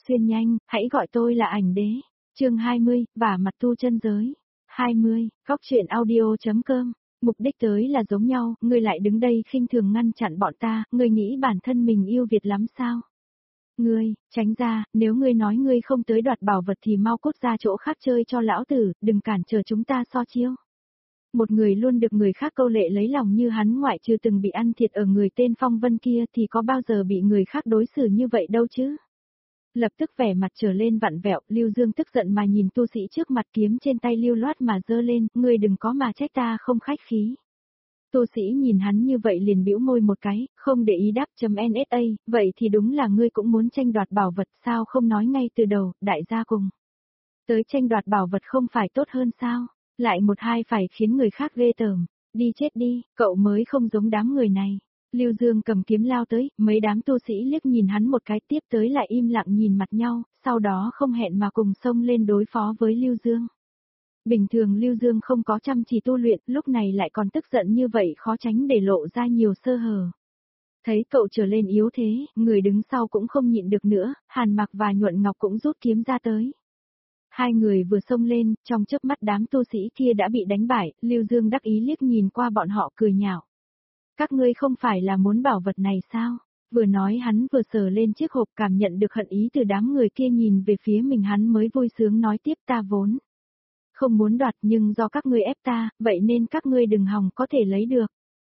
Xuyên nhanh, hãy gọi tôi là ảnh đế. Chương 20, vả mặt tu chân giới. 20, góc truyện audio.com. Mục đích tới là giống nhau, ngươi lại đứng đây khinh thường ngăn chặn bọn ta, ngươi nghĩ bản thân mình yêu Việt lắm sao? Ngươi, tránh ra, nếu ngươi nói ngươi không tới đoạt bảo vật thì mau cút ra chỗ khác chơi cho lão tử, đừng cản trở chúng ta so chiêu. Một người luôn được người khác câu lệ lấy lòng như hắn, ngoại trừ từng bị ăn thiệt ở người tên Phong Vân kia thì có bao giờ bị người khác đối xử như vậy đâu chứ. Lập tức vẻ mặt trở lên vặn vẹo, Lưu Dương tức giận mà nhìn tu sĩ trước mặt, kiếm trên tay lưu loát mà giơ lên, ngươi đừng có mà trách ta không khách khí. Tu sĩ nhìn hắn như vậy liền bĩu môi một cái, không để ý đáp .nsa, vậy thì đúng là ngươi cũng muốn tranh đoạt bảo vật, sao không nói ngay từ đầu, đại gia cùng. Tới tranh đoạt bảo vật không phải tốt hơn sao, lại một hai phải khiến người khác ghê tởm, đi chết đi, cậu mới không giống đám người này. Lưu Dương cầm kiếm lao tới, mấy đám tu sĩ liếc nhìn hắn một cái, tiếp tới lại im lặng nhìn mặt nhau, sau đó không hẹn mà cùng xông lên đối phó với Lưu Dương. Bình thường Lưu Dương không có chăm chỉ tu luyện, lúc này lại còn tức giận như vậy, khó tránh để lộ ra nhiều sơ hở. Thấy cậu trở lên yếu thế, người đứng sau cũng không nhịn được nữa, Hàn Mặc và Nhuận Ngọc cũng rút kiếm ra tới. Hai người vừa xông lên, trong chớp mắt đám tu sĩ kia đã bị đánh bại, Lưu Dương đắc ý liếc nhìn qua bọn họ cười nhạo. Các ngươi không phải là muốn bảo vật này sao? Vừa nói hắn vừa sờ lên chiếc hộp, cảm nhận được hận ý từ đám người kia nhìn về phía mình, hắn mới vui sướng nói tiếp, ta vốn không muốn đoạt nhưng do các ngươi ép ta, vậy nên các ngươi đừng hòng có thể lấy được.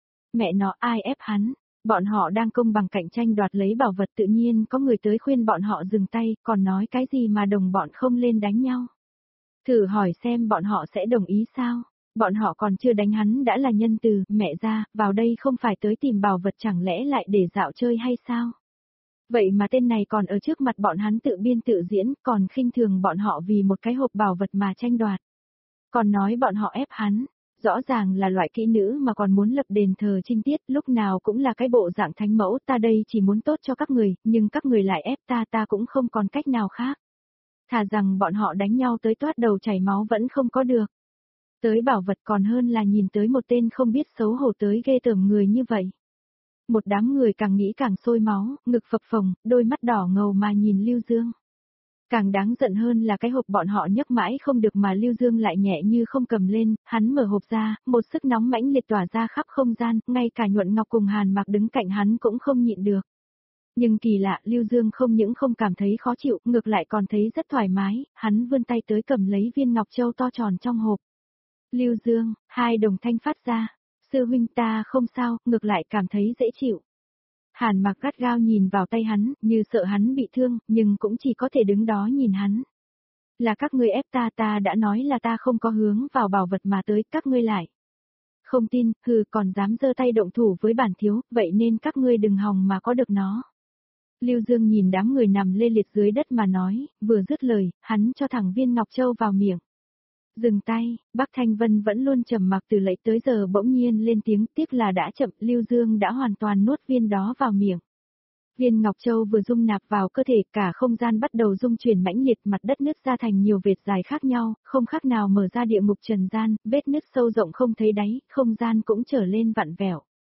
Mẹ nó, ai ép hắn? Bọn họ đang công bằng cạnh tranh đoạt lấy bảo vật, tự nhiên có người tới khuyên bọn họ dừng tay, còn nói cái gì mà đồng bọn không lên đánh nhau. Thử hỏi xem bọn họ sẽ đồng ý sao? Bọn họ còn chưa đánh hắn đã là nhân từ, mẹ ra, vào đây không phải tới tìm bảo vật chẳng lẽ lại để dạo chơi hay sao? Vậy mà tên này còn ở trước mặt bọn hắn tự biên tự diễn, còn khinh thường bọn họ vì một cái hộp bảo vật mà tranh đoạt. Còn nói bọn họ ép hắn, rõ ràng là loại kỹ nữ mà còn muốn lập đền thờ trinh tiết, lúc nào cũng là cái bộ dạng thánh mẫu, ta đây chỉ muốn tốt cho các người, nhưng các người lại ép ta cũng không còn cách nào khác. Thà rằng bọn họ đánh nhau tới toát đầu chảy máu vẫn không có được. Tới bảo vật còn hơn là nhìn tới một tên không biết xấu hổ tới ghê tởm người như vậy. Một đám người càng nghĩ càng sôi máu, ngực phập phồng, đôi mắt đỏ ngầu mà nhìn Lưu Dương. Càng đáng giận hơn là cái hộp bọn họ nhấc mãi không được mà Lưu Dương lại nhẹ như không cầm lên, hắn mở hộp ra, một sức nóng mãnh liệt tỏa ra khắp không gian, ngay cả Nhuận Ngọc cùng Hàn Mặc đứng cạnh hắn cũng không nhịn được. Nhưng kỳ lạ, Lưu Dương không những không cảm thấy khó chịu, ngược lại còn thấy rất thoải mái, hắn vươn tay tới cầm lấy viên ngọc châu to tròn trong hộp. Lưu Dương, hai đồng thanh phát ra, sư huynh ta không sao, ngược lại cảm thấy dễ chịu. Hàn Mặc gắt gao nhìn vào tay hắn, như sợ hắn bị thương, nhưng cũng chỉ có thể đứng đó nhìn hắn. Là các ngươi ép ta đã nói là ta không có hướng vào bảo vật mà tới, các ngươi lại. Không tin, còn dám giơ tay động thủ với bản thiếu, vậy nên các ngươi đừng hòng mà có được nó. Lưu Dương nhìn đám người nằm lê liệt dưới đất mà nói, vừa dứt lời, hắn cho thẳng viên ngọc châu vào miệng. Dừng tay, Bắc Thanh Vân vẫn luôn trầm mặc từ lấy tới giờ bỗng nhiên lên tiếng, tiếc là đã chậm, Lưu Dương đã hoàn toàn nuốt viên đó vào miệng. Viên Ngọc Châu vừa dung nạp vào cơ thể, cả không gian bắt đầu rung chuyển mãnh liệt, mặt đất nứt ra thành nhiều vệt dài khác nhau, không khác nào mở ra địa ngục trần gian, vết nứt sâu rộng không thấy đáy, không gian cũng trở lên vặn vẹo.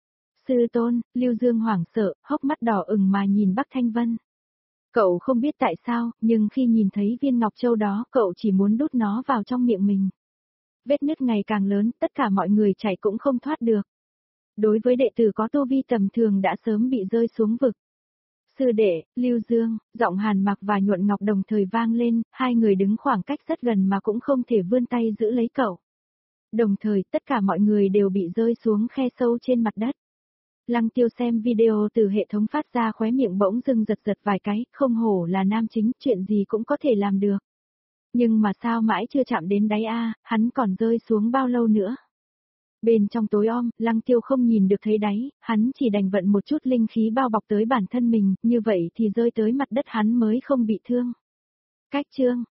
Sư tôn, Lưu Dương hoảng sợ, hốc mắt đỏ ửng mà nhìn Bắc Thanh Vân. Cậu không biết tại sao, nhưng khi nhìn thấy viên Ngọc Châu đó, cậu chỉ muốn đút nó vào trong miệng mình. Vết nứt ngày càng lớn, tất cả mọi người chạy cũng không thoát được. Đối với đệ tử có tu vi tầm thường đã sớm bị rơi xuống vực. Sư đệ, Lưu Dương, giọng Hàn Mặc và Nhuận Ngọc đồng thời vang lên, hai người đứng khoảng cách rất gần mà cũng không thể vươn tay giữ lấy cậu. Đồng thời, tất cả mọi người đều bị rơi xuống khe sâu trên mặt đất. Lăng Tiêu xem video từ hệ thống phát ra, khóe miệng bỗng dưng giật giật vài cái, không hổ là nam chính, chuyện gì cũng có thể làm được. Nhưng mà sao mãi chưa chạm đến đáy hắn còn rơi xuống bao lâu nữa? Bên trong tối om, Lăng Tiêu không nhìn được thấy đáy, hắn chỉ đành vận một chút linh khí bao bọc tới bản thân mình, như vậy thì rơi tới mặt đất hắn mới không bị thương. Cách chương,